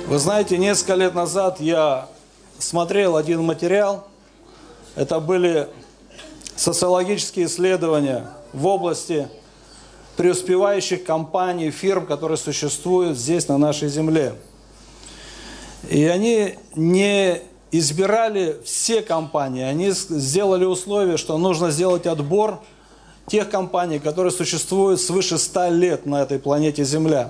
Вы знаете, несколько лет назад я смотрел один материал. Это были социологические исследования в области преуспевающих компаний, фирм, которые существуют здесь, на нашей земле. И они не избирали все компании, они сделали условие, что нужно сделать отбор тех компаний, которые существуют свыше 100 лет на этой планете Земля.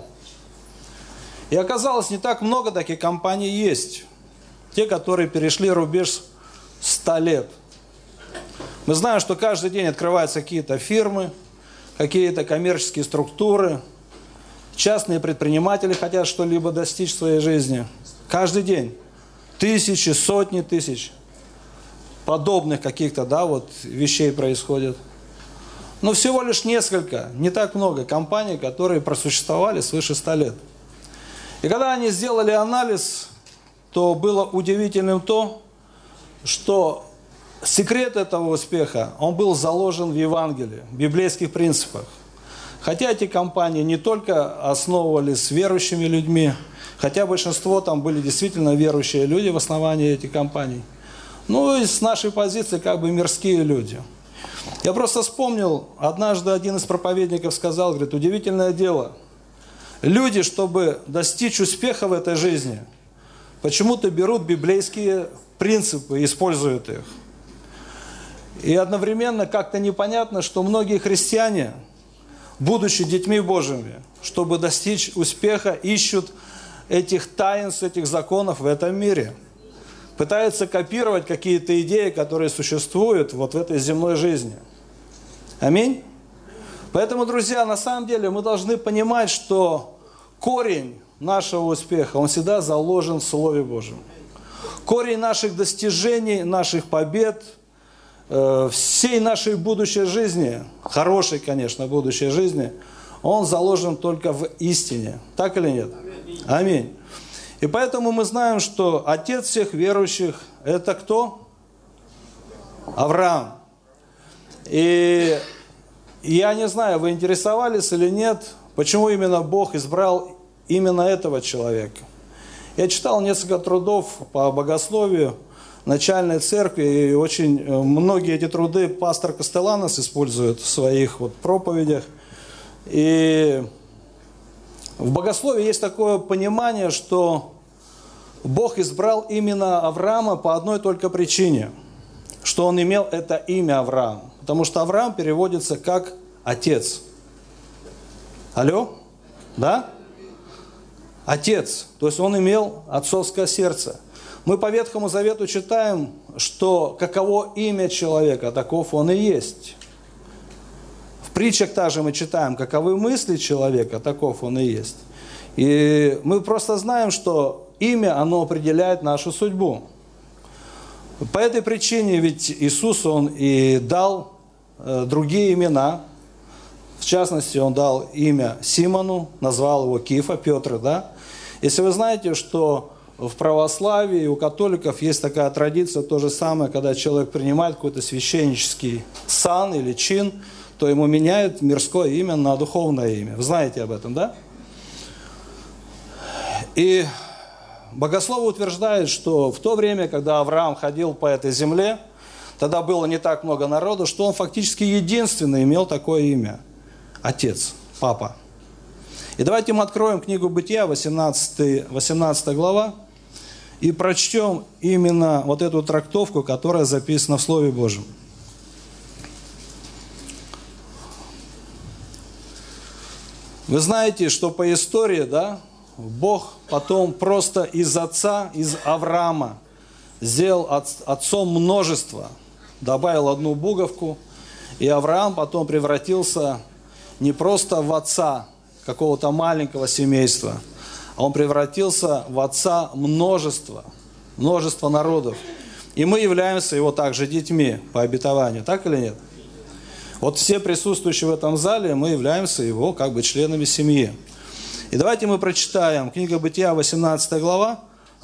И оказалось, не так много таких компаний есть. Те, которые перешли рубеж 100 лет. Мы знаем, что каждый день открываются какие-то фирмы, какие-то коммерческие структуры, частные предприниматели хотят что-либо достичь в своей жизни. Каждый день тысячи, сотни тысяч подобных каких-то, вещей происходит. Но всего лишь несколько, не так много компаний, которые просуществовали свыше 100 лет. И когда они сделали анализ, то было удивительным то, что секрет этого успеха, он был заложен в Евангелии, в библейских принципах. Хотя эти компании не только основывались верующими людьми, хотя большинство там были действительно верующие люди в основании этих компаний, ну и с нашей позиции мирские люди. Я просто вспомнил, однажды один из проповедников сказал, говорит, удивительное дело, люди, чтобы достичь успеха в этой жизни, почему-то берут библейские принципы и используют их. И одновременно как-то непонятно, что многие христиане, будучи детьми Божьими, чтобы достичь успеха, ищут этих таинств, этих законов в этом мире. Пытаются копировать какие-то идеи, которые существуют в этой земной жизни. Аминь? Поэтому, друзья, на самом деле мы должны понимать, что корень нашего успеха, он всегда заложен в Слове Божьем. Корень наших достижений, наших побед, всей нашей будущей жизни, хорошей, конечно, будущей жизни, он заложен только в истине. Так или нет? Аминь. И поэтому мы знаем, что отец всех верующих – это кто? Авраам. И я не знаю, вы интересовались или нет, почему именно Бог избрал именно этого человека. Я читал несколько трудов по богословию начальной церкви, и очень многие эти труды пастор Кастеланос использует в своих проповедях. И в богословии есть такое понимание, что Бог избрал именно Авраама по одной только причине, что он имел это имя Авраам. Потому что Авраам переводится как «отец». Алло? Да? Отец. То есть он имел отцовское сердце. Мы по Ветхому Завету читаем, что каково имя человека, таков он и есть. В притчах также мы читаем, каковы мысли человека, таков он и есть. И мы просто знаем, что имя, оно определяет нашу судьбу. По этой причине ведь Иисус, он и дал другие имена. В частности, он дал имя Симону, назвал его Кифа, Петр, да? Если вы знаете, что в православии у католиков есть такая традиция, то же самое, когда человек принимает какой-то священнический сан или чин, то ему меняют мирское имя на духовное имя. Вы знаете об этом, да? И богословы утверждают, что в то время, когда Авраам ходил по этой земле, тогда было не так много народу, что он фактически единственный имел такое имя. Отец, папа. И давайте мы откроем книгу Бытия, 18 глава, и прочтем именно эту трактовку, которая записана в Слове Божьем. Вы знаете, что по истории, Бог потом просто из отца, из Авраама, сделал отцом множество, добавил одну буковку, и Авраам потом превратился не просто в отца какого-то маленького семейства, а он превратился в отца множества народов. И мы являемся его также детьми по обетованию, так или нет? Все присутствующие в этом зале, мы являемся его членами семьи. И давайте мы прочитаем книга Бытия, 18 глава,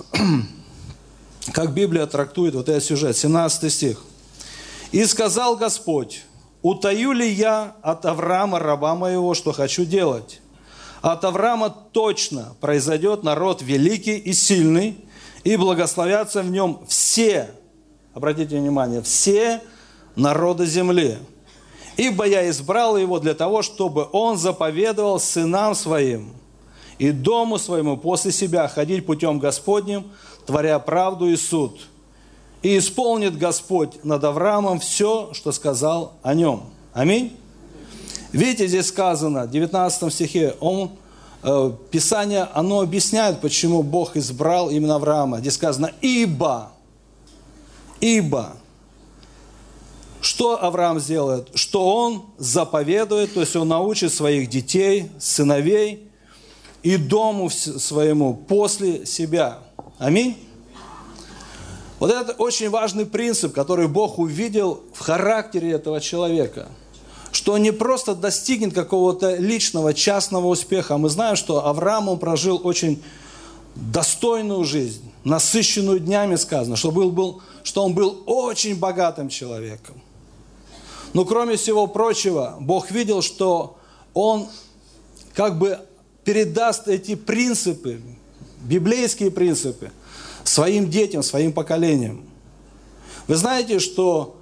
как Библия трактует этот сюжет, 17 стих. «И сказал Господь, утаю ли я от Авраама, раба моего, что хочу делать? От Авраама точно произойдет народ великий и сильный, и благословятся в нем все, обратите внимание, все народы земли. Ибо я избрал его для того, чтобы он заповедовал сынам своим и дому своему после себя ходить путем Господним, творя правду и суд. И исполнит Господь над Авраамом все, что сказал о нем. Аминь. Видите, здесь сказано, в 19 стихе, Писание, оно объясняет, почему Бог избрал именно Авраама. Здесь сказано «ибо». Что Авраам сделает? Что он заповедует, то есть он научит своих детей, сыновей и дому своему после себя. Аминь. Вот это очень важный принцип, который Бог увидел в характере этого человека. Что он не просто достигнет какого-то личного, частного успеха. Мы знаем, что Авраам, он прожил очень достойную жизнь, насыщенную днями, сказано, что он был очень богатым человеком. Но кроме всего прочего, Бог видел, что он как бы передаст эти принципы, библейские принципы, своим детям, своим поколениям. Вы знаете, что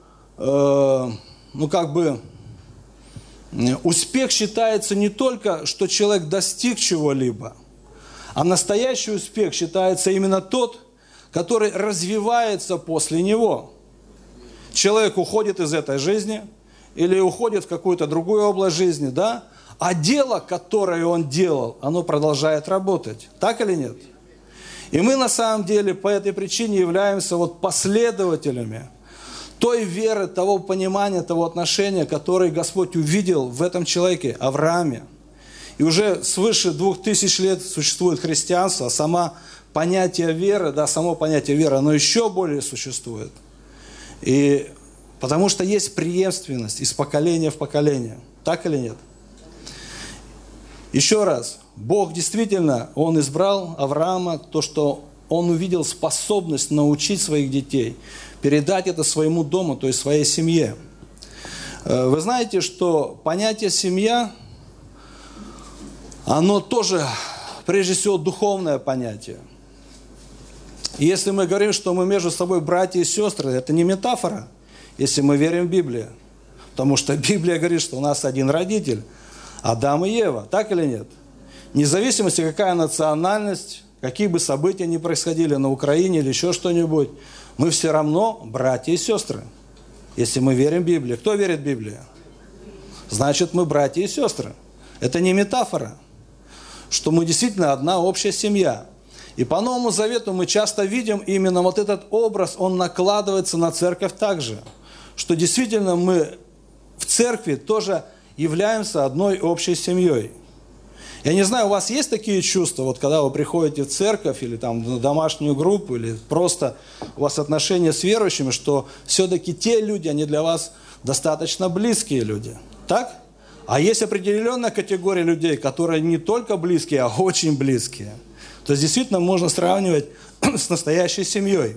успех считается не только, что человек достиг чего-либо, а настоящий успех считается именно тот, который развивается после него. Человек уходит из этой жизни или уходит в какую-то другую область жизни, да? А дело, которое он делал, оно продолжает работать. Так или нет? И мы на самом деле по этой причине являемся последователями той веры, того понимания, того отношения, которое Господь увидел в этом человеке, Аврааме. И уже свыше 2000 лет существует христианство, а само понятие веры, оно еще более существует. И потому что есть преемственность из поколения в поколение. Так или нет? Еще раз, Бог действительно, Он избрал Авраама, то, что он увидел способность научить своих детей, передать это своему дому, то есть своей семье. Вы знаете, что понятие «семья», оно тоже, прежде всего, духовное понятие. И если мы говорим, что мы между собой братья и сестры, это не метафора, если мы верим в Библию. Потому что Библия говорит, что у нас один родитель, Адам и Ева. Так или нет? Вне зависимости, какая национальность, какие бы события ни происходили на Украине или еще что-нибудь, мы все равно братья и сестры, если мы верим в Библию. Кто верит в Библию? Значит, мы братья и сестры. Это не метафора, что мы действительно одна общая семья. И по Новому Завету мы часто видим именно вот этот образ, он накладывается на церковь также, что действительно мы в церкви тоже являемся одной общей семьей. Я не знаю, у вас есть такие чувства, когда вы приходите в церковь или там на домашнюю группу, или просто у вас отношения с верующими, что все-таки те люди, они для вас достаточно близкие люди. Так? А есть определенная категория людей, которые не только близкие, а очень близкие. То есть действительно можно сравнивать с настоящей семьей.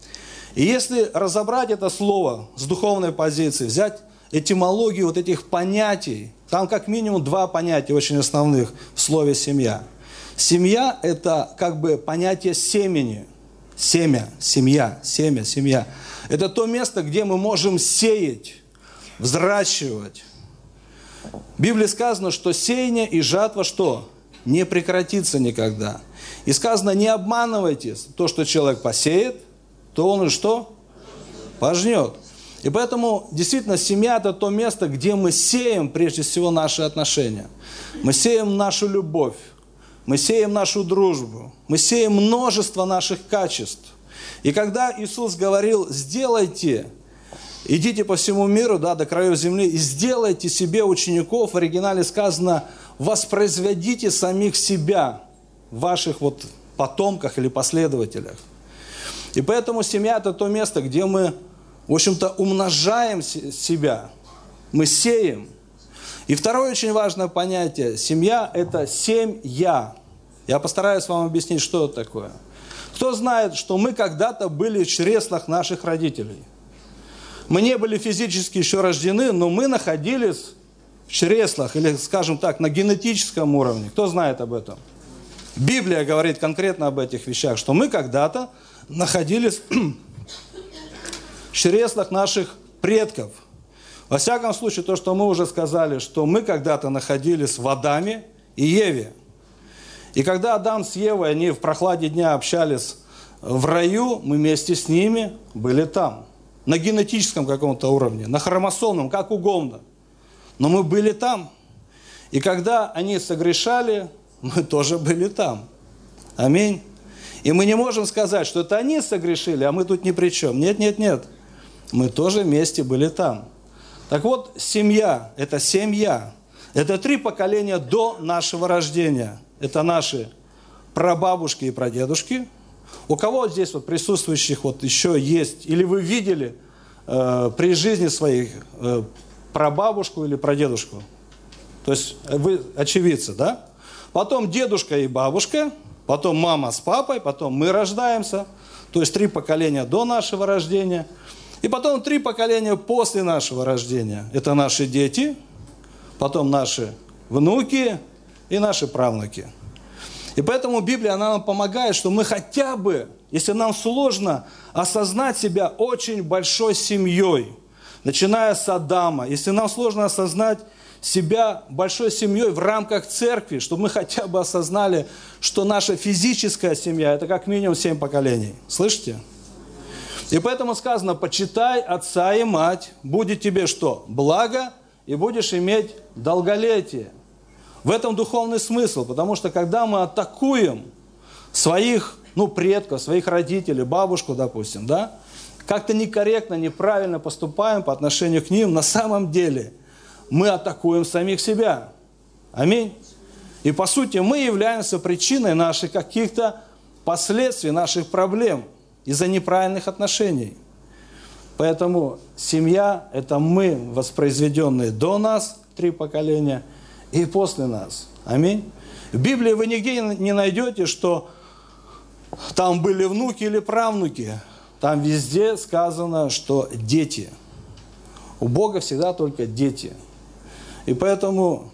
И если разобрать это слово с духовной позиции, взять этимологию этих понятий, там как минимум два понятия очень основных в слове «семья». Семья – это понятие семени. Семя, семья, семя, семья. Это то место, где мы можем сеять, взращивать. В Библии сказано, что сеяние и жатва что? Не прекратится никогда. И сказано, не обманывайтесь. То, что человек посеет, то он и что? Пожнет. И поэтому, действительно, семья – это то место, где мы сеем, прежде всего, наши отношения. Мы сеем нашу любовь, мы сеем нашу дружбу, мы сеем множество наших качеств. И когда Иисус говорил, сделайте, идите по всему миру, до краев земли, и сделайте себе учеников, в оригинале сказано, воспроизведите самих себя в ваших потомках или последователях. И поэтому семья – это то место, где мы, в общем-то, умножаем себя, мы сеем. И второе очень важное понятие – семья – это семья. Я постараюсь вам объяснить, что это такое. Кто знает, что мы когда-то были в чреслах наших родителей? Мы не были физически еще рождены, но мы находились в чреслах, или, скажем так, на генетическом уровне. Кто знает об этом? Библия говорит конкретно об этих вещах, что мы когда-то находились в чреслах наших предков. Во всяком случае, то, что мы уже сказали, что мы когда-то находились в Адаме и Еве. И когда Адам с Евой, они в прохладе дня общались в раю, мы вместе с ними были там. На генетическом каком-то уровне, на хромосомном, как угодно. Но мы были там. И когда они согрешали, мы тоже были там. Аминь. И мы не можем сказать, что это они согрешили, а мы тут ни при чем. Нет, нет, нет. Мы тоже вместе были там. Так вот, семья – это семья. Это 3 поколения до нашего рождения. Это наши прабабушки и прадедушки. У кого здесь вот присутствующих вот еще есть, или вы видели при жизни своих прабабушку или прадедушку? То есть вы очевидцы, да? Потом дедушка и бабушка, потом мама с папой, потом мы рождаемся. То есть 3 поколения до нашего рождения. И потом 3 поколения после нашего рождения. Это наши дети, потом наши внуки и наши правнуки. И поэтому Библия, она нам помогает, что мы хотя бы, если нам сложно осознать себя очень большой семьей, начиная с Адама, если нам сложно осознать себя большой семьей в рамках церкви, чтобы мы хотя бы осознали, что наша физическая семья – это как минимум 7 поколений. Слышите? И поэтому сказано: почитай отца и мать, будет тебе что? Благо, и будешь иметь долголетие. В этом духовный смысл, потому что когда мы атакуем своих, предков, своих родителей, бабушку, допустим, да, как-то некорректно, неправильно поступаем по отношению к ним, на самом деле мы атакуем самих себя. Аминь. И по сути мы являемся причиной наших каких-то последствий, наших проблем из-за неправильных отношений. Поэтому семья – это мы, воспроизведенные до нас, 3 поколения, и после нас. Аминь. В Библии вы нигде не найдете, что там были внуки или правнуки. Там везде сказано, что дети. У Бога всегда только дети. И поэтому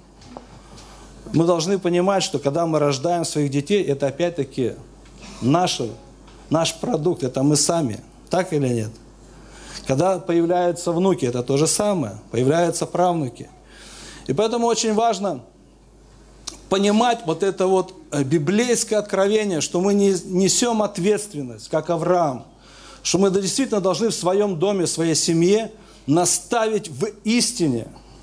мы должны понимать, что когда мы рождаем своих детей, это опять-таки наш продукт, это мы сами. Так или нет? Когда появляются внуки, это то же самое. Появляются правнуки. И поэтому очень важно понимать вот это вот библейское откровение, что мы несем ответственность, как Авраам, что мы действительно должны в своем доме, в своей семье наставить в истине,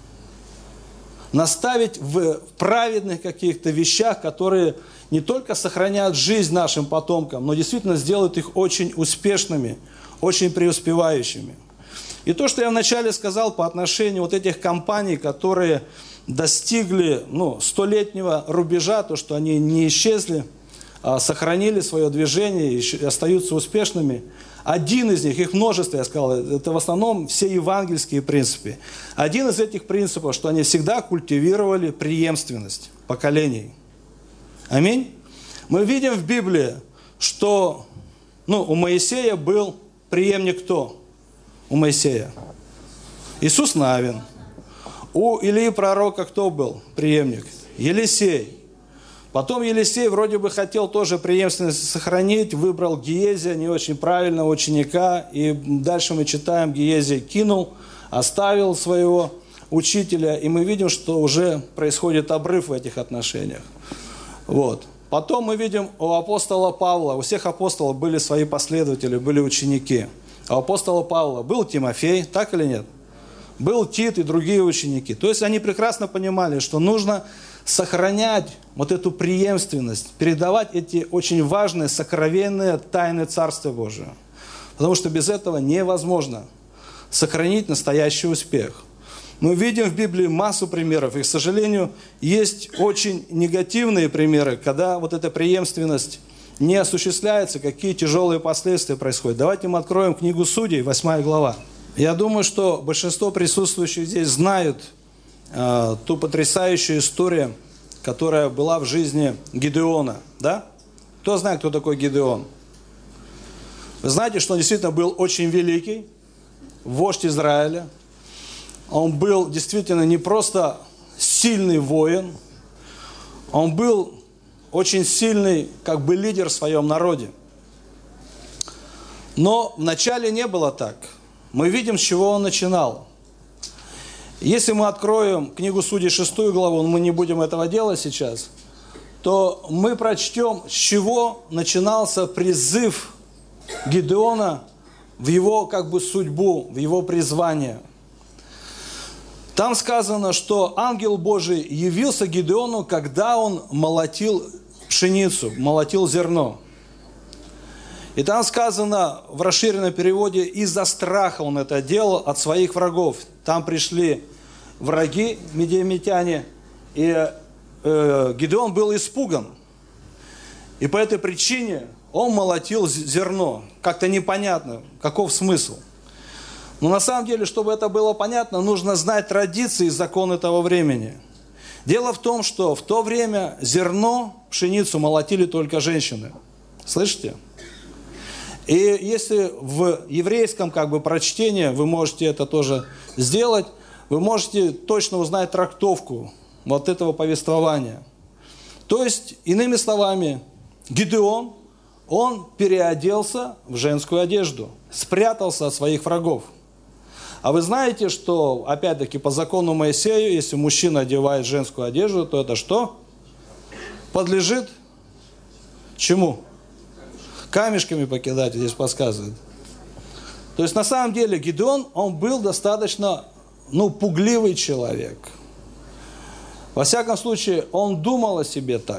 наставить в праведных каких-то вещах, которые не только сохраняют жизнь нашим потомкам, но действительно сделают их очень успешными, очень преуспевающими. И то, что я вначале сказал по отношению вот этих компаний, которые достигли 100-летнего рубежа, то, что они не исчезли, а сохранили свое движение и остаются успешными. Один из них, их множество, я сказал, это в основном все евангельские принципы. Один из этих принципов, что они всегда культивировали преемственность поколений. Аминь. Мы видим в Библии, что у Моисея был преемник кто? У Моисея Иисус Навин. У Илии пророка кто был преемник? Елисей. Потом Елисей вроде бы хотел тоже преемственность сохранить, выбрал Гиезия, не очень правильного ученика, и дальше мы читаем, Гиезий кинул, оставил своего учителя, и мы видим, что уже происходит обрыв в этих отношениях. Вот. Потом мы видим у апостола Павла, у всех апостолов были свои последователи, были ученики. А у апостола Павла был Тимофей, так или нет? Был Тит и другие ученики. То есть они прекрасно понимали, что нужно сохранять вот эту преемственность, передавать эти очень важные, сокровенные тайны Царства Божия. Потому что без этого невозможно сохранить настоящий успех. Мы видим в Библии массу примеров, и, к сожалению, есть очень негативные примеры, когда вот эта преемственность не осуществляется, какие тяжелые последствия происходят. Давайте мы откроем книгу Судей, 8 глава. Я думаю, что большинство присутствующих здесь знают ту потрясающую историю, которая была в жизни Гидеона. Да? Кто знает, кто такой Гидеон? Вы знаете, что он действительно был очень великий, вождь Израиля. Он был действительно не просто сильный воин, он был очень сильный как бы лидер в своем народе. Но вначале не было так. Мы видим, с чего он начинал. Если мы откроем книгу Судей 6 главу, но мы не будем этого делать сейчас, то мы прочтем, с чего начинался призыв Гидеона в его как бы судьбу, в его призвание. Там сказано, что ангел Божий явился Гидеону, когда он молотил пшеницу, молотил зерно. И там сказано в расширенном переводе, из-за страха он это делал от своих врагов. Там пришли враги, медиамитяне, и Гидеон был испуган. И по этой причине он молотил зерно. Как-то непонятно, каков смысл. Но на самом деле, чтобы это было понятно, нужно знать традиции и законы того времени. Дело в том, что в то время зерно, пшеницу молотили только женщины. Слышите? И если в еврейском как бы прочтении, вы можете это тоже сделать, вы можете точно узнать трактовку вот этого повествования. То есть, иными словами, Гидеон, он переоделся в женскую одежду, спрятался от своих врагов. А вы знаете, что, опять-таки, по закону Моисея, если мужчина одевает женскую одежду, то это что? Подлежит чему? Камешками покидать, здесь подсказывает. То есть, на самом деле, Гидеон, он был достаточно, пугливый человек. Во всяком случае, он думал о себе так.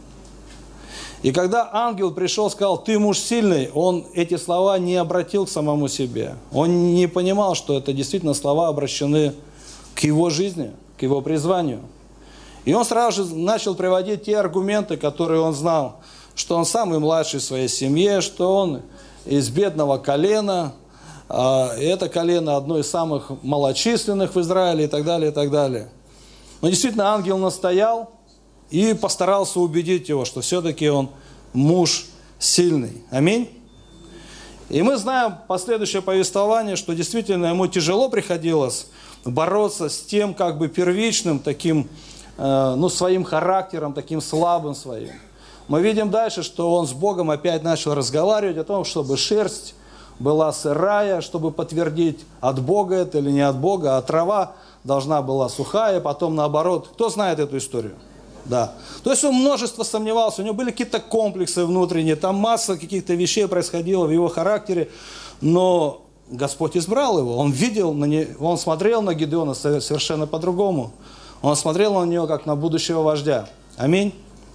И когда ангел пришел, сказал, ты муж сильный, он эти слова не обратил к самому себе. Он не понимал, что это действительно слова обращены к его жизни, к его призванию. И он сразу же начал приводить те аргументы, которые он знал, что он самый младший в своей семье, что он из бедного колена, это колено одно из самых малочисленных в Израиле и так далее, и так далее. Но действительно ангел настоял и постарался убедить его, что все-таки он муж сильный. Аминь. И мы знаем последующее повествование, что действительно ему тяжело приходилось бороться с тем как бы первичным таким, своим характером, таким слабым своим. Мы видим дальше, что он с Богом опять начал разговаривать о том, чтобы шерсть была сырая, чтобы подтвердить, от Бога это или не от Бога, а трава должна была сухая, потом наоборот. Кто знает эту историю? Да. То есть он множество сомневался, у него были какие-то комплексы внутренние, там масса каких-то вещей происходило в его характере, но Господь избрал его, он видел, он смотрел на Гидеона совершенно по-другому. Он смотрел на него как на будущего вождя. Аминь.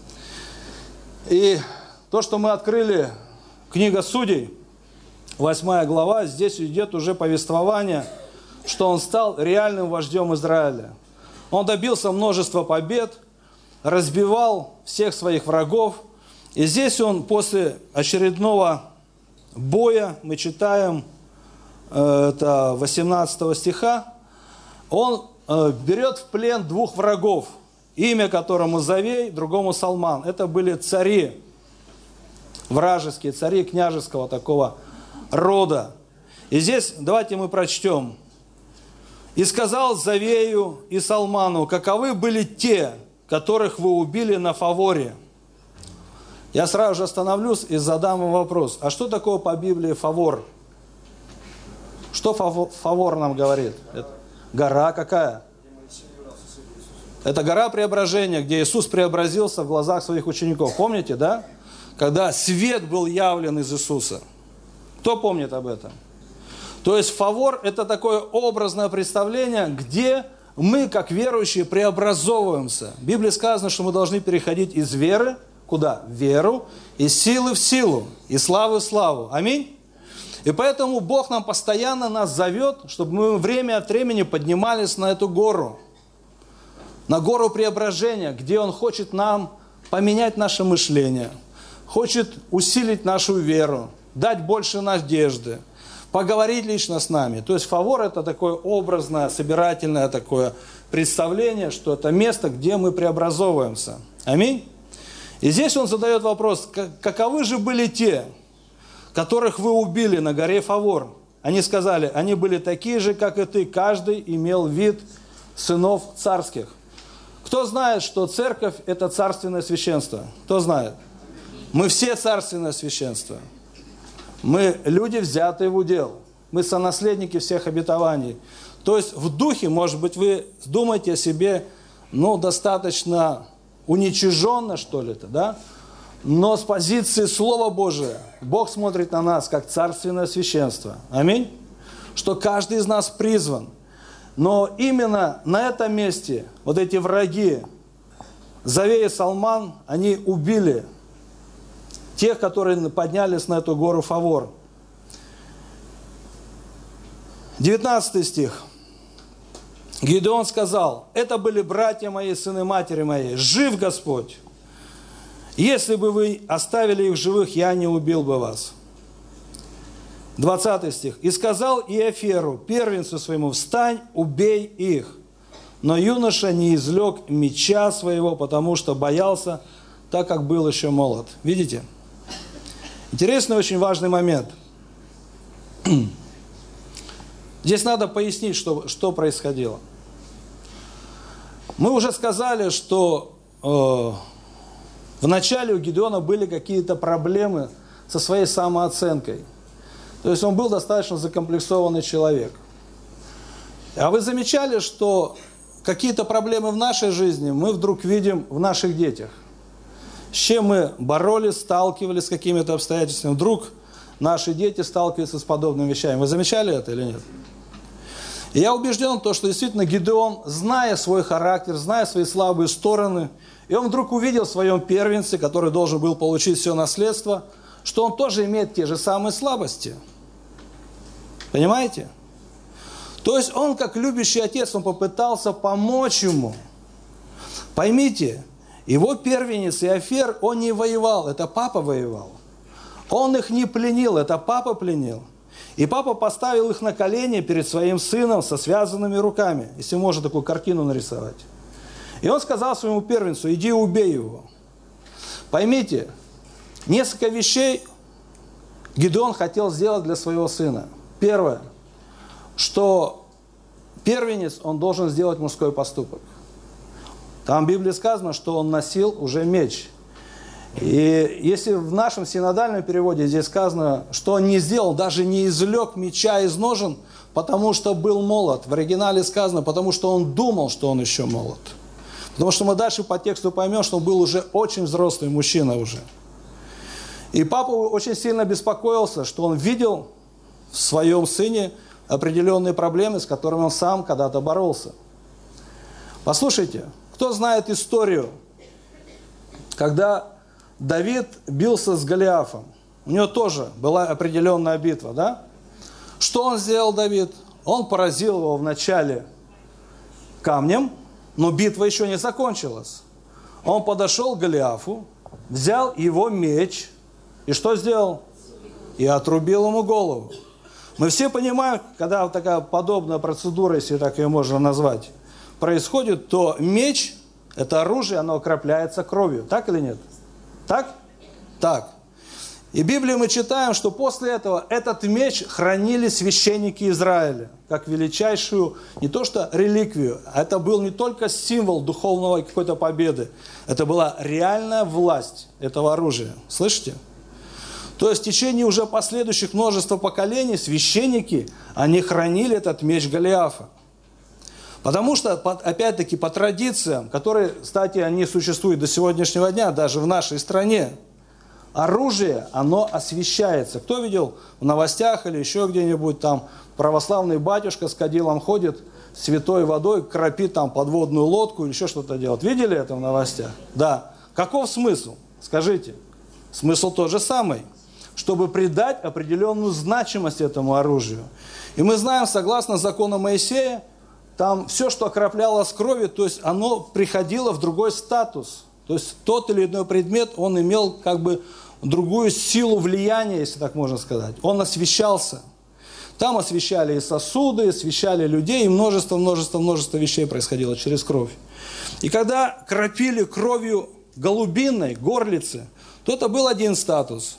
И то, что мы открыли, книга Судей, 8 глава, здесь идет уже повествование, что он стал реальным вождем Израиля. Он добился множества побед, разбивал всех своих врагов. И здесь он после очередного боя, мы читаем, это 18 стиха, он берет в плен двух врагов, имя которому Завей, другому Салман. Это были цари, вражеские цари княжеского такого рода. И здесь давайте мы прочтем. «И сказал Завею и Салману, каковы были те, которых вы убили на Фаворе». Я сразу же остановлюсь и задам вам вопрос. А что такое по Библии Фавор? Что Фавор нам говорит? Это гора какая? Это гора преображения, где Иисус преобразился в глазах своих учеников. Помните, да? Когда свет был явлен из Иисуса. Кто помнит об этом? То есть Фавор – это такое образное представление, где мы, как верующие, преобразовываемся. В Библии сказано, что мы должны переходить из веры, куда? В веру, из силы в силу, из славы в славу. Аминь? И поэтому Бог нам постоянно нас зовет, чтобы мы время от времени поднимались на эту гору. На гору преображения, где Он хочет нам поменять наше мышление, хочет усилить нашу веру, дать больше надежды, поговорить лично с нами. То есть Фавор – это такое образное, собирательное такое представление, что это место, где мы преобразовываемся. Аминь. И здесь он задает вопрос, каковы же были те, которых вы убили на горе Фавор? Они сказали, они были такие же, как и ты, каждый имел вид сынов царских. Кто знает, что церковь – это царственное священство? Кто знает? Мы все царственное священство. Мы люди, взятые в удел. Мы сонаследники всех обетований. То есть в духе, может быть, вы думаете о себе, достаточно уничиженно, что ли, да? Но с позиции Слова Божия Бог смотрит на нас, как царственное священство. Аминь. Что каждый из нас призван. Но именно на этом месте вот эти враги, Завей и Салман, они убили тех, которые поднялись на эту гору Фавор. 19 стих. Гидеон сказал: это были братья мои, сыны матери моей, жив Господь. Если бы вы оставили их живых, я не убил бы вас. 20 стих. И сказал Иоферу, первенцу своему: встань, убей их. Но юноша не извлек меча своего, потому что боялся, так как был еще молод. Видите? Интересный, очень важный момент. Здесь надо пояснить, что происходило. Мы уже сказали, что в начале у Гидеона были какие-то проблемы со своей самооценкой. То есть он был достаточно закомплексованный человек. А вы замечали, что какие-то проблемы в нашей жизни мы вдруг видим в наших детях? С чем мы боролись, сталкивались с какими-то обстоятельствами, вдруг наши дети сталкиваются с подобными вещами. Вы замечали это или нет? И я убежден, что действительно Гидеон, зная свой характер, зная свои слабые стороны, и он вдруг увидел в своем первенце, который должен был получить все наследство, что он тоже имеет те же самые слабости. Понимаете? То есть он, как любящий отец, он попытался помочь ему. Поймите, его первенец Иофер, он не воевал, это папа воевал. Он их не пленил, это папа пленил. И папа поставил их на колени перед своим сыном со связанными руками, если можно такую картину нарисовать. И он сказал своему первенцу: иди убей его. Поймите, несколько вещей Гидеон хотел сделать для своего сына. Первое, что первенец, он должен сделать мужской поступок. Там в Библии сказано, что он носил уже меч. И если в нашем синодальном переводе здесь сказано, что он не сделал, даже не извлек меча из ножен, потому что был молод. В оригинале сказано, потому что он думал, что он еще молод. Потому что мы дальше по тексту поймем, что он был уже очень взрослый мужчина уже. И папа очень сильно беспокоился, что он видел в своем сыне определенные проблемы, с которыми он сам когда-то боролся. Послушайте, кто знает историю, когда Давид бился с Голиафом? У него тоже была определенная битва, да? Что он сделал, Давид? Он поразил его вначале камнем, но битва еще не закончилась. Он подошел к Голиафу, взял его меч и что сделал? И отрубил ему голову. Мы все понимаем, когда вот такая подобная процедура, если так ее можно назвать, происходит, то меч, это оружие, оно окропляется кровью. Так или нет? Так? Так. И в Библии мы читаем, что после этого этот меч хранили священники Израиля, как величайшую, не то что реликвию, а это был не только символ духовного какой-то победы, это была реальная власть этого оружия. Слышите? То есть в течение уже последующих множества поколений священники, они хранили этот меч Голиафа. Потому что, опять-таки, по традициям, которые, кстати, они существуют до сегодняшнего дня, даже в нашей стране, оружие, оно освящается. Кто видел в новостях или еще где-нибудь там православный батюшка с кадилом ходит, святой водой кропит там подводную лодку или еще что-то делает. Видели это в новостях? Да. Каков смысл? Скажите. Смысл тот же самый. Чтобы придать определенную значимость этому оружию. И мы знаем, согласно закону Моисея, там все, что окроплялось кровью, то есть оно приходило в другой статус. То есть тот или иной предмет, он имел как бы другую силу влияния, если так можно сказать. Он освящался. Там освящали и сосуды, освящали людей, и множество вещей происходило через кровь. И когда кропили кровью голубиной, горлицы, то это был один статус.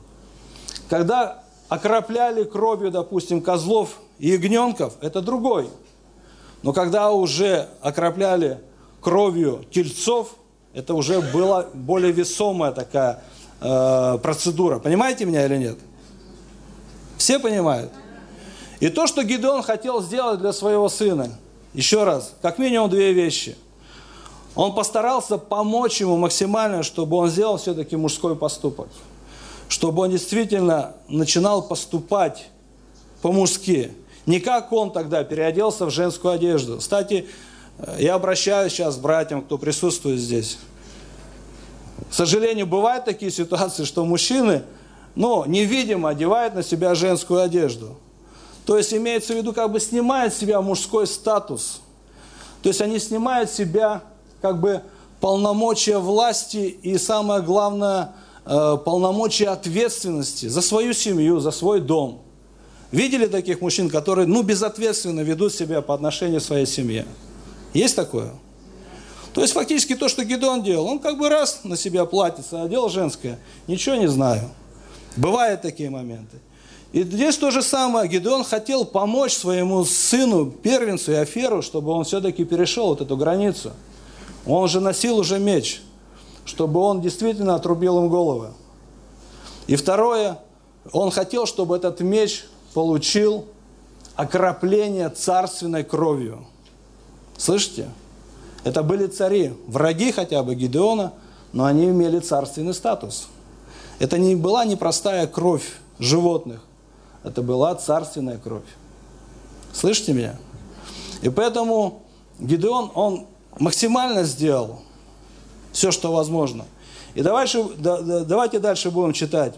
Когда окропляли кровью, допустим, козлов и ягненков, это другой. Но когда уже окропляли кровью тельцов, это уже была более весомая такая процедура. Понимаете меня или нет? Все понимают? И то, что Гидеон хотел сделать для своего сына, еще раз, как минимум две вещи. Он постарался помочь ему максимально, чтобы он сделал все-таки мужской поступок. Чтобы он действительно начинал поступать по-мужски. Не как он тогда переоделся в женскую одежду. Кстати, я обращаюсь сейчас к братьям, кто присутствует здесь. К сожалению, бывают такие ситуации, что мужчины, невидимо одевают на себя женскую одежду. То есть имеется в виду, как бы снимают с себя мужской статус. То есть они снимают с себя как бы полномочия власти и, самое главное, полномочия ответственности за свою семью, за свой дом. Видели таких мужчин, которые безответственно ведут себя по отношению к своей семье? Есть такое? То есть фактически то, что Гидеон делал, он как бы раз на себя платьице одел женское, ничего не знаю. Бывают такие моменты. И здесь то же самое. Гидеон хотел помочь своему сыну, первенцу Иоферу, чтобы он все-таки перешел вот эту границу. Он же носил уже меч, чтобы он действительно отрубил им головы. И второе, он хотел, чтобы этот меч получил окропление царственной кровью. Слышите? Это были цари, враги хотя бы Гидеона, но они имели царственный статус. Это не была непростая кровь животных, это была царственная кровь. Слышите меня? И поэтому Гидеон, он максимально сделал все, что возможно. И давайте дальше будем читать.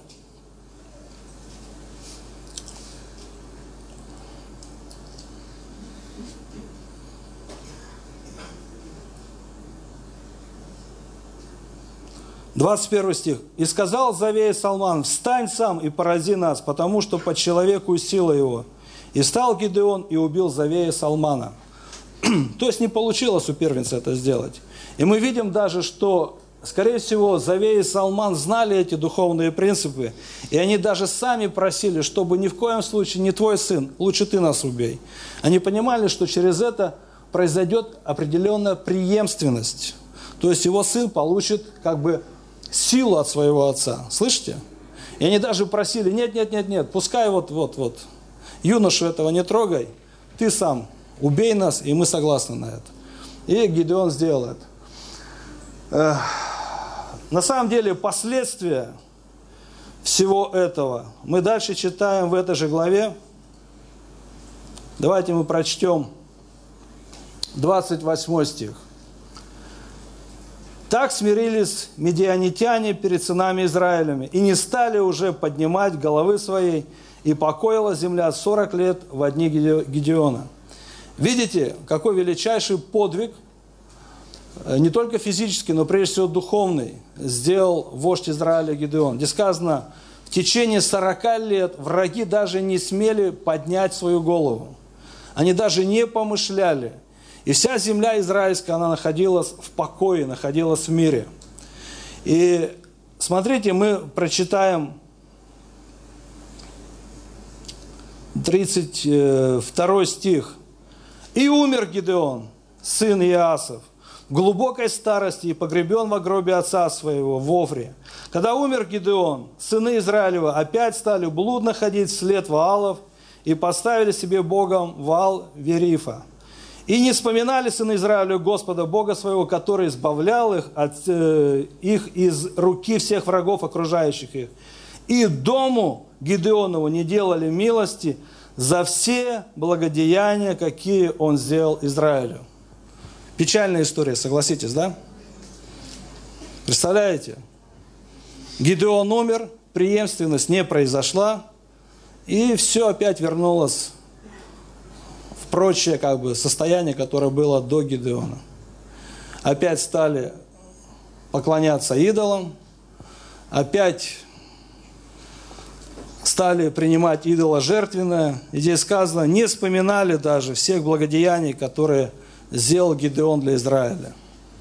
Двадцать 21 стих. «И сказал Завея Салман: встань сам и порази нас, потому что по человеку сила его. И встал Гидеон и убил Завея Салмана». То есть не получилось у первенца это сделать. И мы видим даже, что, скорее всего, Завея и Салман знали эти духовные принципы, и они даже сами просили, чтобы ни в коем случае не твой сын, лучше ты нас убей. Они понимали, что через это произойдет определенная преемственность. То есть его сын получит как бы силу от своего отца. Слышите? И они даже просили: нет, пускай вот, юношу этого не трогай, ты сам убей нас, и мы согласны на это. И Гидеон сделал это. На самом деле последствия всего этого мы дальше читаем в этой же главе. Давайте мы прочтем 28 стих. «Так смирились медианитяне перед сынами Израилевыми, и не стали уже поднимать головы своей, и покоила земля 40 лет во дни Гидеона». Видите, какой величайший подвиг, не только физический, но прежде всего духовный, сделал вождь Израиля Гидеон. Здесь сказано, в течение 40 лет враги даже не смели поднять свою голову. Они даже не помышляли. И вся земля израильская, она находилась в покое, находилась в мире. И смотрите, мы прочитаем 32 стих. «И умер Гидеон, сын Иасов, в глубокой старости и погребен во гробе отца своего в Офре. Когда умер Гидеон, сыны Израилева опять стали блудно ходить вслед Ваалов и поставили себе богом Ваал-Верифа. И не вспоминали сыны Израиля Господа, Бога своего, который избавлял их из руки всех врагов, окружающих их. И дому Гидеонову не делали милости за все благодеяния, какие он сделал Израилю». Печальная история, согласитесь, да? Представляете? Гидеон умер, преемственность не произошла, и все опять вернулось в прочее состояние, которое было до Гидеона. Опять стали поклоняться идолам, опять стали принимать идоложертвенное. И здесь сказано, не вспоминали даже всех благодеяний, которые сделал Гидеон для Израиля.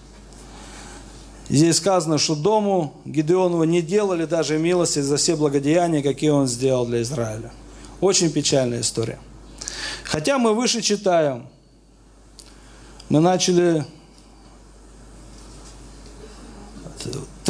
И здесь сказано, что дому Гидеонову не делали даже милости за все благодеяния, какие он сделал для Израиля. Очень печальная история. Хотя мы выше читаем, мы начали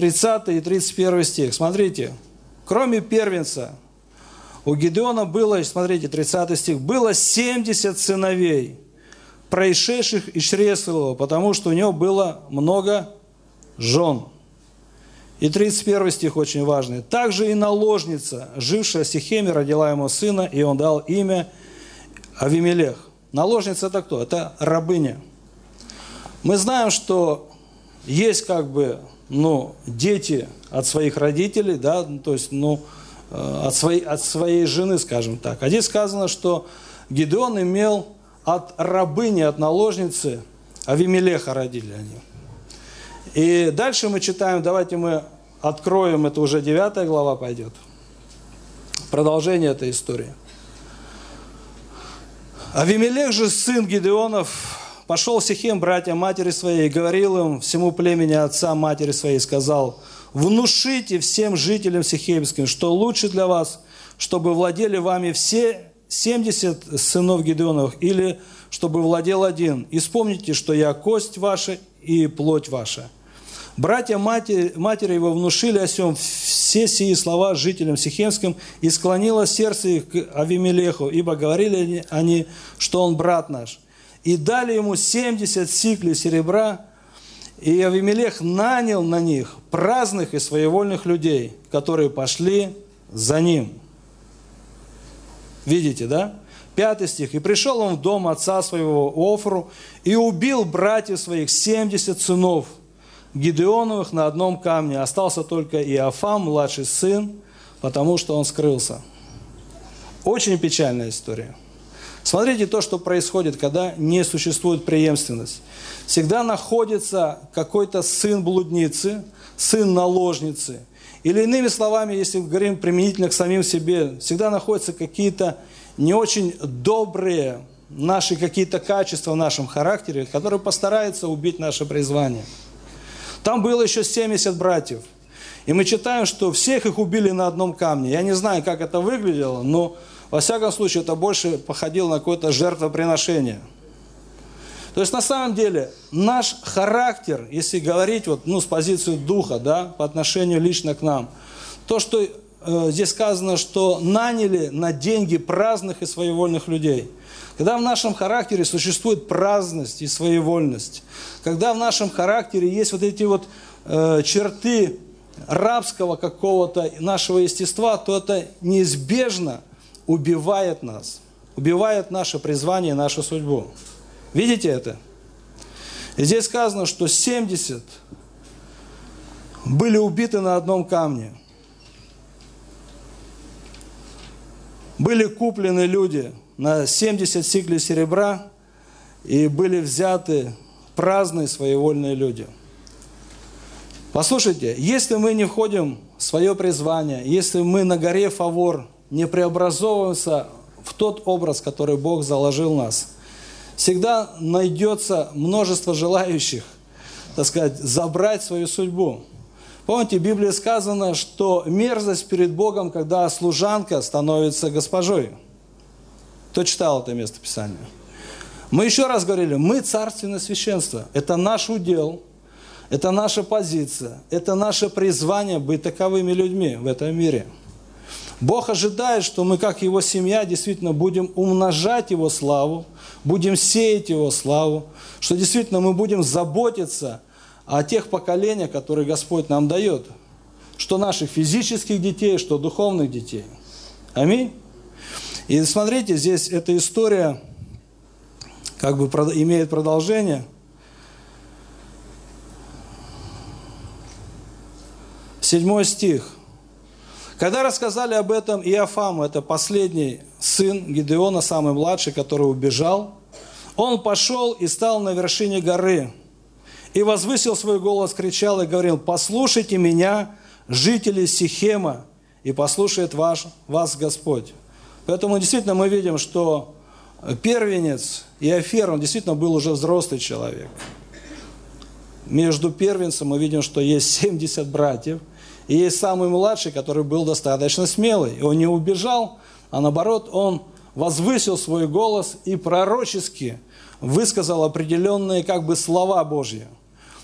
30 и 31 стих. Смотрите, кроме первенца, у Гидеона было, смотрите, 30 стих, было 70 сыновей, происшедших из чресла его, потому что у него было много жен. И 31 стих очень важный. Также и наложница, жившая в Сихеме, родила ему сына, и он дал имя Авимелех. Наложница это кто? Это рабыня. Мы знаем, что есть дети от своих родителей, да, то есть, от своей жены, скажем так. А здесь сказано, что Гидеон имел от рабыни, от наложницы Авимелеха родили они. И дальше мы читаем, давайте мы откроем, это уже 9 глава пойдет. Продолжение этой истории. Авимелех же, сын Гидеонов, пошел в Сихем братьям матери своей и говорил им всему племени отца матери своей, сказал: внушите всем жителям сихемским, что лучше для вас, чтобы владели вами все 70 сынов Гидеоновых, или чтобы владел один. И вспомните, что я кость ваша и плоть ваша. Братья матери его внушили о сем все сии слова жителям сихемским, и склонило сердце их к Авимелеху, ибо говорили они, что он брат наш. И дали ему 70 сиклей серебра, и Авимелех нанял на них праздных и своевольных людей, которые пошли за ним. Видите, да? 5 стих. И пришел он в дом отца своего Офру, и убил братьев своих 70 сынов Гидеоновых на одном камне. Остался только Иофам, младший сын, потому что он скрылся. Очень печальная история. Смотрите то, что происходит, когда не существует преемственность. Всегда находится какой-то сын блудницы, сын наложницы. Или иными словами, если говорим применительно к самим себе, всегда находятся какие-то не очень добрые наши какие-то качества в нашем характере, которые постараются убить наше призвание. Там было еще 70 братьев. И мы читаем, что всех их убили на одном камне. Я не знаю, как это выглядело, но во всяком случае это больше походило на какое-то жертвоприношение. То есть на самом деле наш характер, если говорить с позиции духа, да, по отношению лично к нам, то, что здесь сказано, что наняли на деньги праздных и своевольных людей. Когда в нашем характере существует праздность и своевольность, когда в нашем характере есть вот эти черты рабского какого-то нашего естества, то это неизбежно убивает нас, убивает наше призвание и нашу судьбу. Видите это? И здесь сказано, что 70 были убиты на одном камне. Были куплены люди на 70 сиклей серебра, и были взяты праздные своевольные люди. Послушайте, если мы не входим в свое призвание, если мы на горе Фавор не преобразовываемся в тот образ, который Бог заложил в нас, всегда найдется множество желающих, забрать свою судьбу. Помните, в Библии сказано, что мерзость перед Богом, когда служанка становится госпожой. Кто читал это местописание? Мы еще раз говорили, мы царственное священство. Это наш удел, это наша позиция, это наше призвание быть таковыми людьми в этом мире. Бог ожидает, что мы, как Его семья, действительно будем умножать Его славу, будем сеять Его славу, что действительно мы будем заботиться о тех поколениях, которые Господь нам дает, что наших физических детей, что духовных детей. Аминь. И смотрите, здесь эта история имеет продолжение. 7 стих. Когда рассказали об этом Иофаму, это последний сын Гидеона, самый младший, который убежал, он пошел и стал на вершине горы, и возвысил свой голос, кричал и говорил: «Послушайте меня, жители Сихема, и послушает вас Господь». Поэтому действительно мы видим, что первенец Иофер, он действительно был уже взрослый человек. Между первенцем мы видим, что есть 70 братьев, и есть самый младший, который был достаточно смелый. И он не убежал, а наоборот, он возвысил свой голос и пророчески высказал определенные слова Божьи.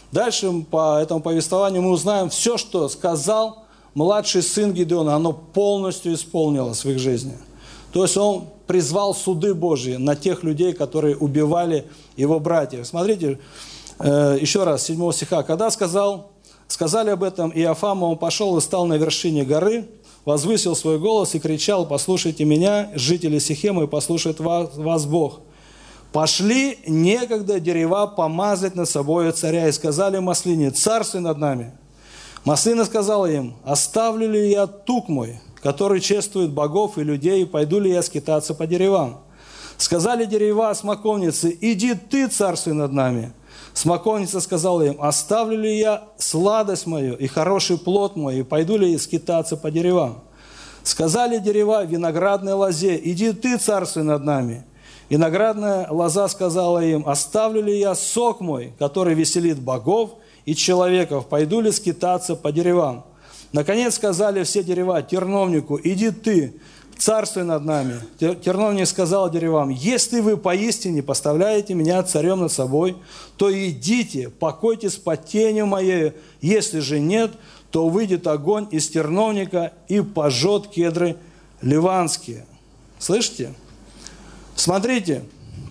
Дальше по этому повествованию мы узнаем, все, что сказал младший сын Гидеона, оно полностью исполнилось в их жизни. То есть он призвал суды Божьи на тех людей, которые убивали его братьев. Смотрите, еще раз, 7 стиха. «Когда сказали об этом Иофаму, он пошел и стал на вершине горы, возвысил свой голос и кричал: послушайте меня, жители Сихема, и послушает вас Бог. Пошли некогда дерева помазать над собой царя, и сказали Маслине: царствуй над нами. Маслина сказала им: оставлю ли я тук мой, который чествует богов и людей, и пойду ли я скитаться по деревам? Сказали дерева смоковницы: иди ты, царствуй над нами. Смоковница сказала им: оставлю ли я сладость мою и хороший плод мой, и пойду ли я скитаться по деревам? Сказали дерева виноградной лозе: иди ты, царствуй над нами. Виноградная лоза сказала им: оставлю ли я сок мой, который веселит богов и человеков, пойду ли скитаться по деревам? Наконец сказали все дерева терновнику: иди ты, царствуй над нами. Терновник сказал деревам: если вы поистине поставляете меня царем над собой, то идите, покойтесь под тенью моею, если же нет, то выйдет огонь из терновника и пожжет кедры ливанские». Слышите? Смотрите,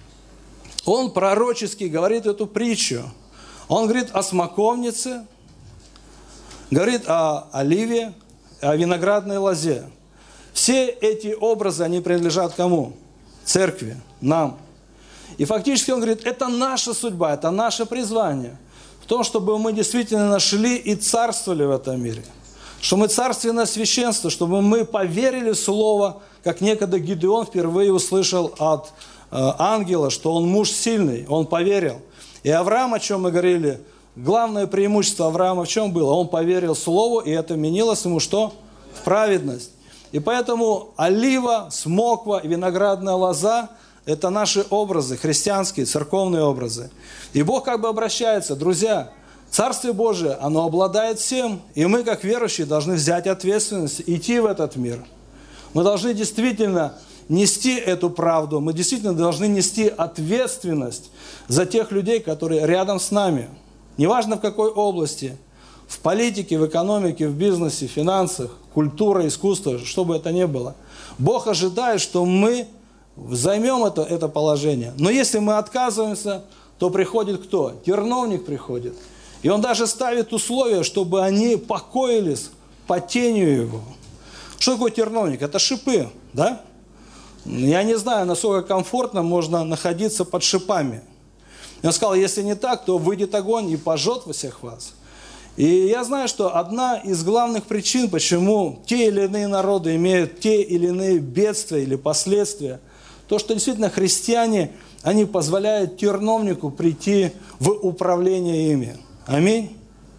он пророчески говорит эту притчу. Он говорит о смоковнице, говорит о оливе, о виноградной лозе. Все эти образы, они принадлежат кому? Церкви, нам. И фактически он говорит, это наша судьба, это наше призвание. В том, чтобы мы действительно нашли и царствовали в этом мире. Что мы царственное священство, чтобы мы поверили в Слово, как некогда Гидеон впервые услышал от ангела, что он муж сильный, он поверил. И Авраам, о чем мы говорили, главное преимущество Авраама в чем было? Он поверил Слову, и это менилось ему что? В праведность. И поэтому олива, смоква и виноградная лоза – это наши образы, христианские, церковные образы. И Бог как бы обращается: друзья, Царствие Божие, оно обладает всем, и мы, как верующие, должны взять ответственность, идти в этот мир. Мы должны действительно нести эту правду, мы действительно должны нести ответственность за тех людей, которые рядом с нами. Неважно в какой области, в политике, в экономике, в бизнесе, в финансах, культура, искусство, что бы это ни было. Бог ожидает, что мы займем это положение. Но если мы отказываемся, то приходит кто? Терновник приходит. И он даже ставит условия, чтобы они покоились под тенью его. Что такое терновник? Это шипы, да? Я не знаю, насколько комфортно можно находиться под шипами. Он сказал, если не так, то выйдет огонь и пожжет всех вас. И я знаю, что одна из главных причин, почему те или иные народы имеют те или иные бедствия или последствия, то, что действительно христиане, они позволяют терновнику прийти в управление ими. Аминь.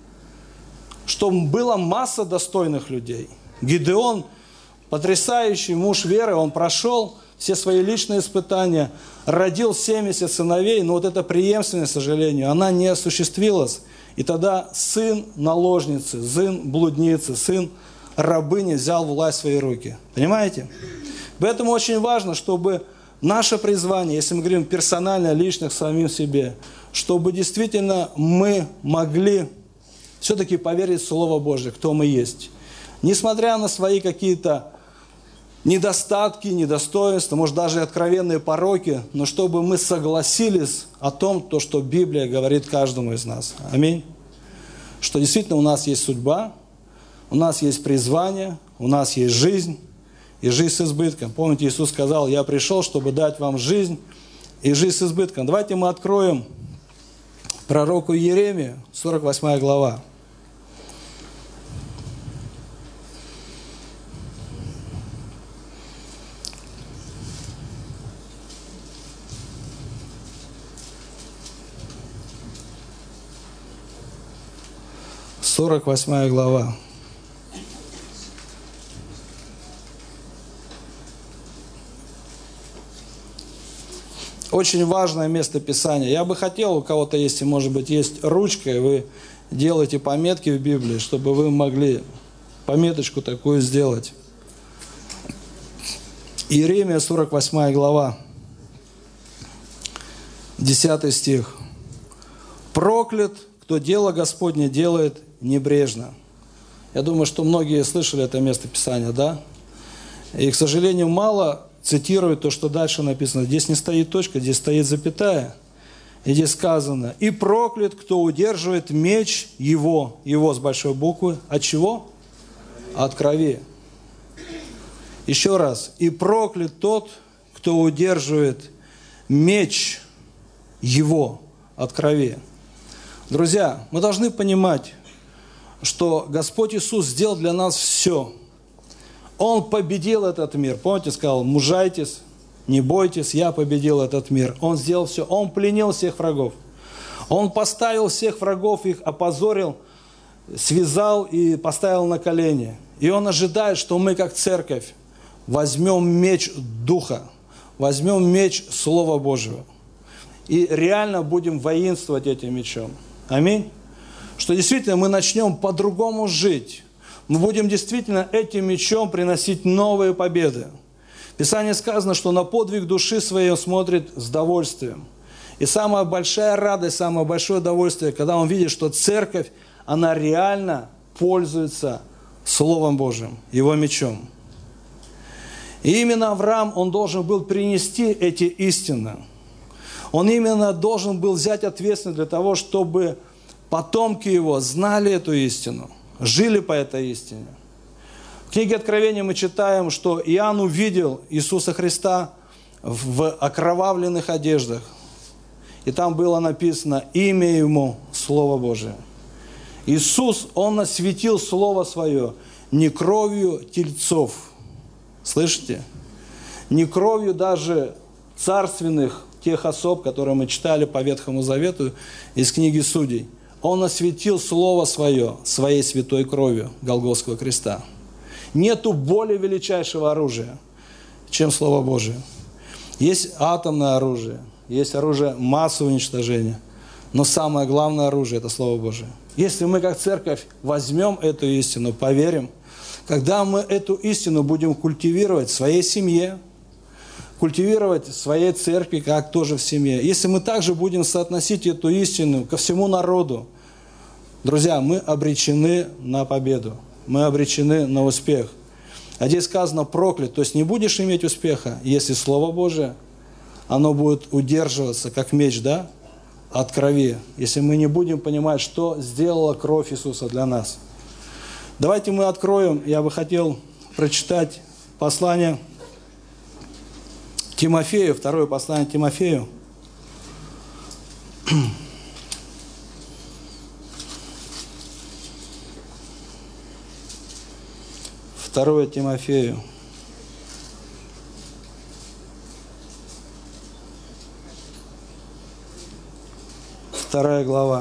Чтобы была масса достойных людей. Гидеон, потрясающий муж веры, он прошел все свои личные испытания, родил 70 сыновей, но вот эта преемственность, к сожалению, она не осуществилась. И тогда сын наложницы, сын блудницы, сын рабыни взял власть в свои руки. Понимаете? Поэтому очень важно, чтобы наше призвание, если мы говорим персонально, лично к самим себе, чтобы действительно мы могли все-таки поверить в Слово Божие, кто мы есть. Несмотря на свои какие-то недостатки, недостоинства, может даже откровенные пороки, но чтобы мы согласились о том, то, что Библия говорит каждому из нас. Аминь. Что действительно у нас есть судьба, у нас есть призвание, у нас есть жизнь, и жизнь с избытком. Помните, Иисус сказал, я пришел, чтобы дать вам жизнь и жизнь с избытком. Давайте мы откроем пророку Иеремию, 48 глава. Сорок 48 глава. Очень важное место Писания. Я бы хотел, у кого-то есть, может быть, есть ручка, и вы делаете пометки в Библии, чтобы вы могли пометочку такую сделать. Иеремия, 48 глава, 10 стих. «Проклят, кто дело Господне делает небрежно. Я думаю, что многие слышали это место Писания, да? И, к сожалению, мало цитируют то, что дальше написано. Здесь не стоит точка, здесь стоит запятая. И здесь сказано: «И проклят, кто удерживает меч его с большой буквы». От чего? От крови. Еще раз. «И проклят тот, кто удерживает меч его от крови». Друзья, мы должны понимать, что Господь Иисус сделал для нас все. Он победил этот мир. Помните, сказал: мужайтесь, не бойтесь, я победил этот мир. Он сделал все. Он пленил всех врагов. Он поставил всех врагов, их опозорил, связал и поставил на колени. И Он ожидает, что мы, как церковь, возьмем меч Духа, возьмем меч Слова Божьего и реально будем воинствовать этим мечом. Аминь. Что действительно мы начнем по-другому жить. Мы будем действительно этим мечом приносить новые победы. В Писании сказано, что на подвиг души своей он смотрит с довольствием. И самая большая радость, самое большое удовольствие, когда он видит, что церковь, она реально пользуется Словом Божьим, Его мечом. И именно Авраам, он должен был принести эти истины. Он именно должен был взять ответственность для того, чтобы потомки его знали эту истину, жили по этой истине. В книге Откровения мы читаем, что Иоанн увидел Иисуса Христа в окровавленных одеждах. И там было написано: имя Ему Слово Божие. Иисус, Он осветил Слово Свое не кровью тельцов. Слышите? Не кровью даже царственных тех особ, которые мы читали по Ветхому Завету из книги Судей. Он осветил Слово Свое своей святой кровью Голгофского креста. Нету более величайшего оружия, чем Слово Божие. Есть атомное оружие, есть оружие массового уничтожения, но самое главное оружие – это Слово Божие. Если мы, как церковь, возьмем эту истину, поверим, когда мы эту истину будем культивировать в своей семье, культивировать в своей церкви, как тоже в семье. Если мы также будем соотносить эту истину ко всему народу, друзья, мы обречены на победу, мы обречены на успех. А здесь сказано: проклят, то есть не будешь иметь успеха, если Слово Божие, оно будет удерживаться, как меч, да, от крови, если мы не будем понимать, что сделала кровь Иисуса для нас. Давайте мы откроем, я бы хотел прочитать послание Тимофею, второе послание Тимофею. Второе Тимофею. Вторая глава.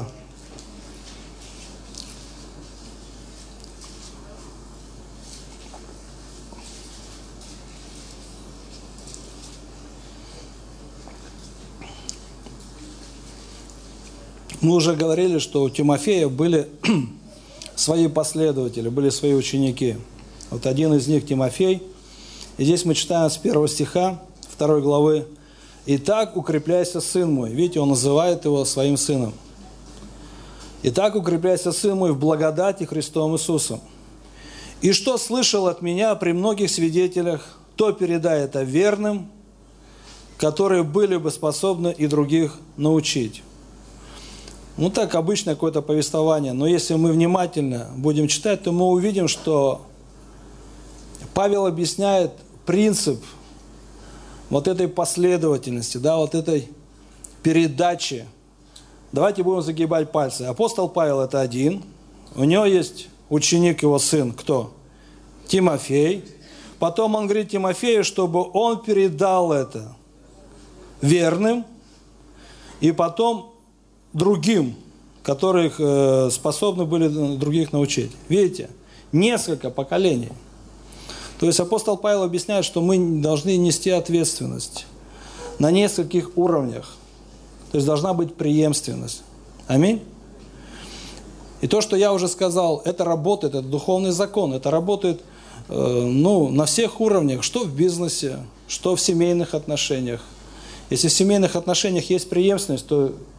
Мы уже говорили, что у Тимофея были свои последователи, были свои ученики. Вот один из них Тимофей. И здесь мы читаем с 1 стиха 2 главы: «Итак, укрепляйся, сын мой». Видите, он называет его своим сыном. «Итак, укрепляйся, сын мой, в благодати Христом Иисусом. И что слышал от меня при многих свидетелях, то передай это верным, которые были бы способны и других научить». Ну так, обычное какое-то повествование. Но если мы внимательно будем читать, то мы увидим, что Павел объясняет принцип вот этой последовательности, да, вот этой передачи. Давайте будем загибать пальцы. Апостол Павел – это один. У него есть ученик, его сын, кто? Тимофей. Потом он говорит Тимофею, чтобы он передал это верным, и потом другим, которых способны были других научить. Видите? Несколько поколений. То есть апостол Павел объясняет, что мы должны нести ответственность на нескольких уровнях. То есть должна быть преемственность. Аминь. И то, что я уже сказал, это работает, это духовный закон, это работает на всех уровнях, что в бизнесе, что в семейных отношениях. Если в семейных отношениях есть преемственность, то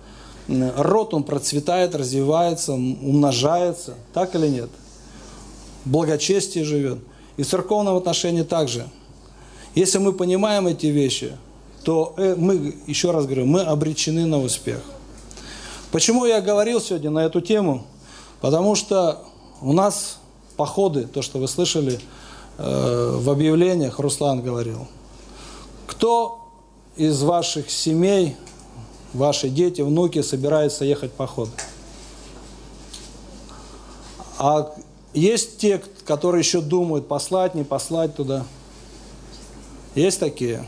род, он процветает, развивается, умножается. Так или нет? Благочестие живет. И в церковном отношении также. Если мы понимаем эти вещи, то мы, еще раз говорю, мы обречены на успех. Почему я говорил сегодня на эту тему? Потому что у нас походы, то, что вы слышали в объявлениях, Руслан говорил. Кто из ваших семей, ваши дети, внуки собираются ехать в поход? А есть те, которые еще думают, послать, не послать туда? Есть такие?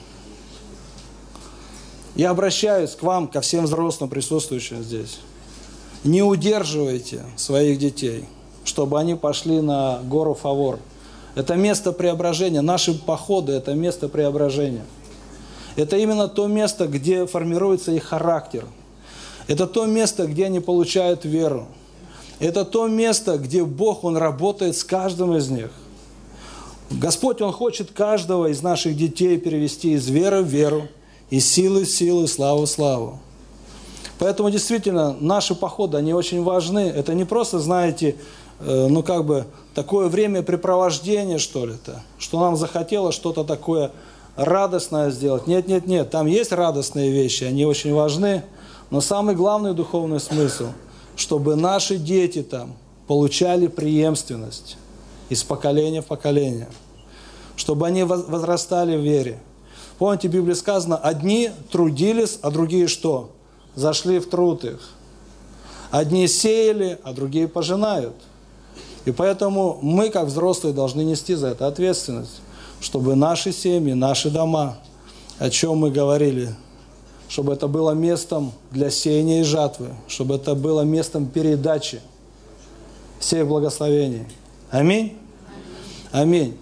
Я обращаюсь к вам, ко всем взрослым, присутствующим здесь. Не удерживайте своих детей, чтобы они пошли на гору Фавор. Это место преображения. Наши походы – это место преображения. Это именно то место, где формируется их характер. Это то место, где они получают веру. Это то место, где Бог, Он работает с каждым из них. Господь, Он хочет каждого из наших детей перевести из веры в веру, из силы в силу, из славы в славу. Поэтому действительно наши походы, они очень важны. Это не просто, знаете, такое времяпрепровождение, что ли, что нам захотелось что-то такое радостное сделать. Нет, там есть радостные вещи, они очень важны, но самый главный духовный смысл, чтобы наши дети там получали преемственность из поколения в поколение, чтобы они возрастали в вере. Помните, в Библии сказано, одни трудились, а другие что? Зашли в труд их. Одни сеяли, а другие пожинают. И поэтому мы, как взрослые, должны нести за это ответственность, чтобы наши семьи, наши дома, о чем мы говорили, чтобы это было местом для сеяния и жатвы, чтобы это было местом передачи всех благословений. Аминь? Аминь.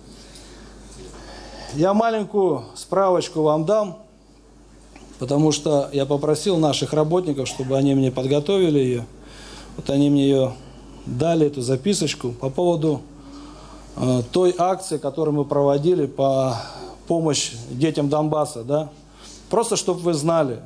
Я маленькую справочку вам дам, потому что я попросил наших работников, чтобы они мне подготовили ее. Вот они мне ее дали, эту записочку, по поводу той акции, которую мы проводили по помощи детям Донбасса. Да? Просто, чтобы вы знали.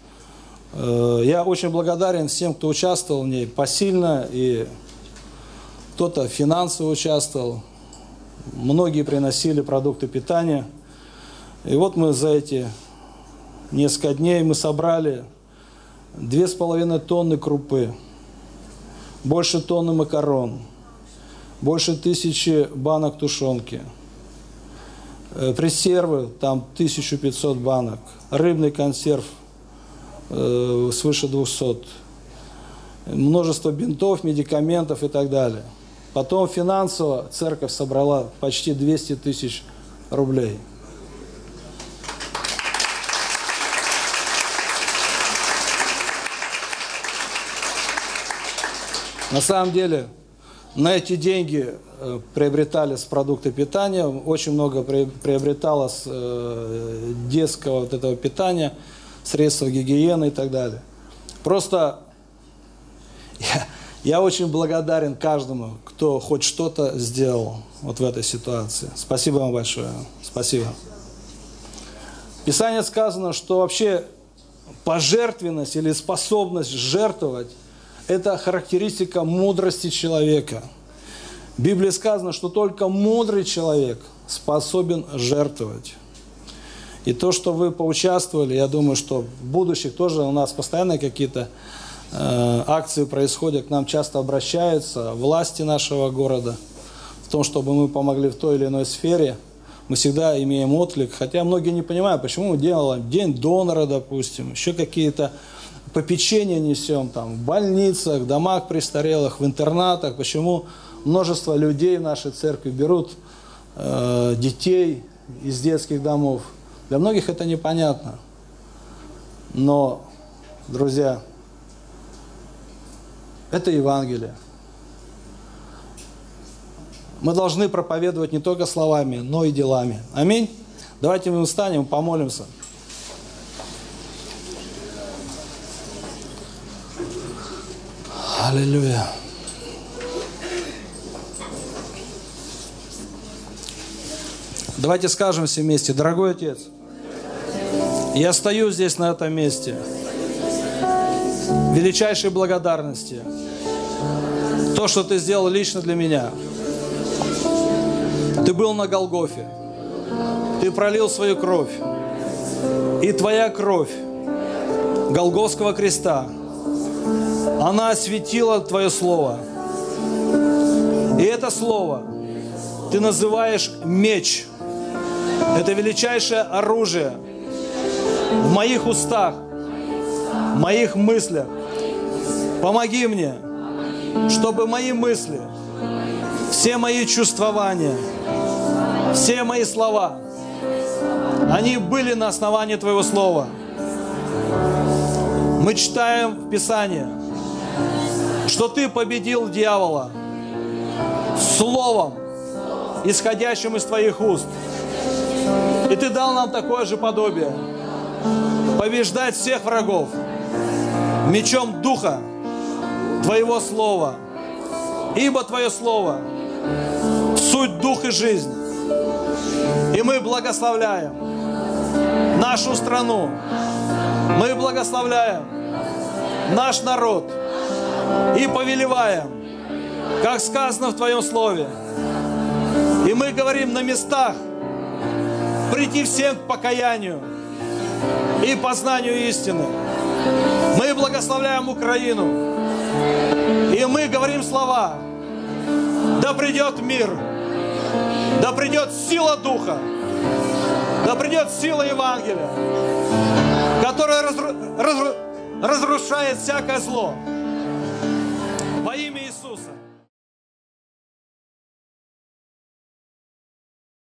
Я очень благодарен всем, кто участвовал в ней посильно, и кто-то финансово участвовал. Многие приносили продукты питания. И вот мы за эти несколько дней мы собрали 2,5 тонны крупы, больше тонны макарон, больше 1000 банок тушенки, пресервы, там 1500 банок, рыбный консерв свыше 200, множество бинтов, медикаментов и так далее. Потом финансово церковь собрала почти 200 тысяч рублей. На самом деле, на эти деньги приобретались продукты питания, очень много приобреталось детского вот этого питания, средства гигиены и так далее. Просто я очень благодарен каждому, кто хоть что-то сделал вот в этой ситуации. Спасибо вам большое. Спасибо. В Писании сказано, что вообще пожертвенность или способность жертвовать – это характеристика мудрости человека. В Библии сказано, что только мудрый человек способен жертвовать. И то, что вы поучаствовали, я думаю, что в будущих тоже у нас постоянно какие-то акции происходят, к нам часто обращаются власти нашего города в том, чтобы мы помогли в той или иной сфере. Мы всегда имеем отклик, хотя многие не понимают, почему мы делаем день донора, допустим, еще какие-то попечения несем там, в больницах, в домах престарелых, в интернатах, почему множество людей в нашей церкви берут детей из детских домов. Для многих это непонятно. Но, друзья, это Евангелие. Мы должны проповедовать не только словами, но и делами. Аминь. Давайте мы встанем, помолимся. Аллилуйя. Давайте скажем все вместе: дорогой Отец, я стою здесь на этом месте. величайшей благодарности. То, что Ты сделал лично для меня. Ты был на Голгофе. Ты пролил свою кровь. И Твоя кровь Голгофского креста, она осветила Твое Слово. И это Слово Ты называешь меч. Это величайшее оружие в моих устах, в моих мыслях. Помоги мне, чтобы мои мысли, все мои чувствования, все мои слова, они были на основании Твоего Слова. Мы читаем в Писании, что Ты победил дьявола Словом, исходящим из Твоих уст. И Ты дал нам такое же подобие. Побеждать всех врагов мечом Духа Твоего Слова. Ибо Твое Слово – суть, Дух и жизнь. И мы благословляем нашу страну. Мы благословляем наш народ. И повелеваем, как сказано в Твоем Слове. И мы говорим на местах прийти всем к покаянию и познанию истины. Мы благословляем Украину. И мы говорим слова: да придет мир, да придет сила Духа, да придет сила Евангелия, которая разрушает всякое зло.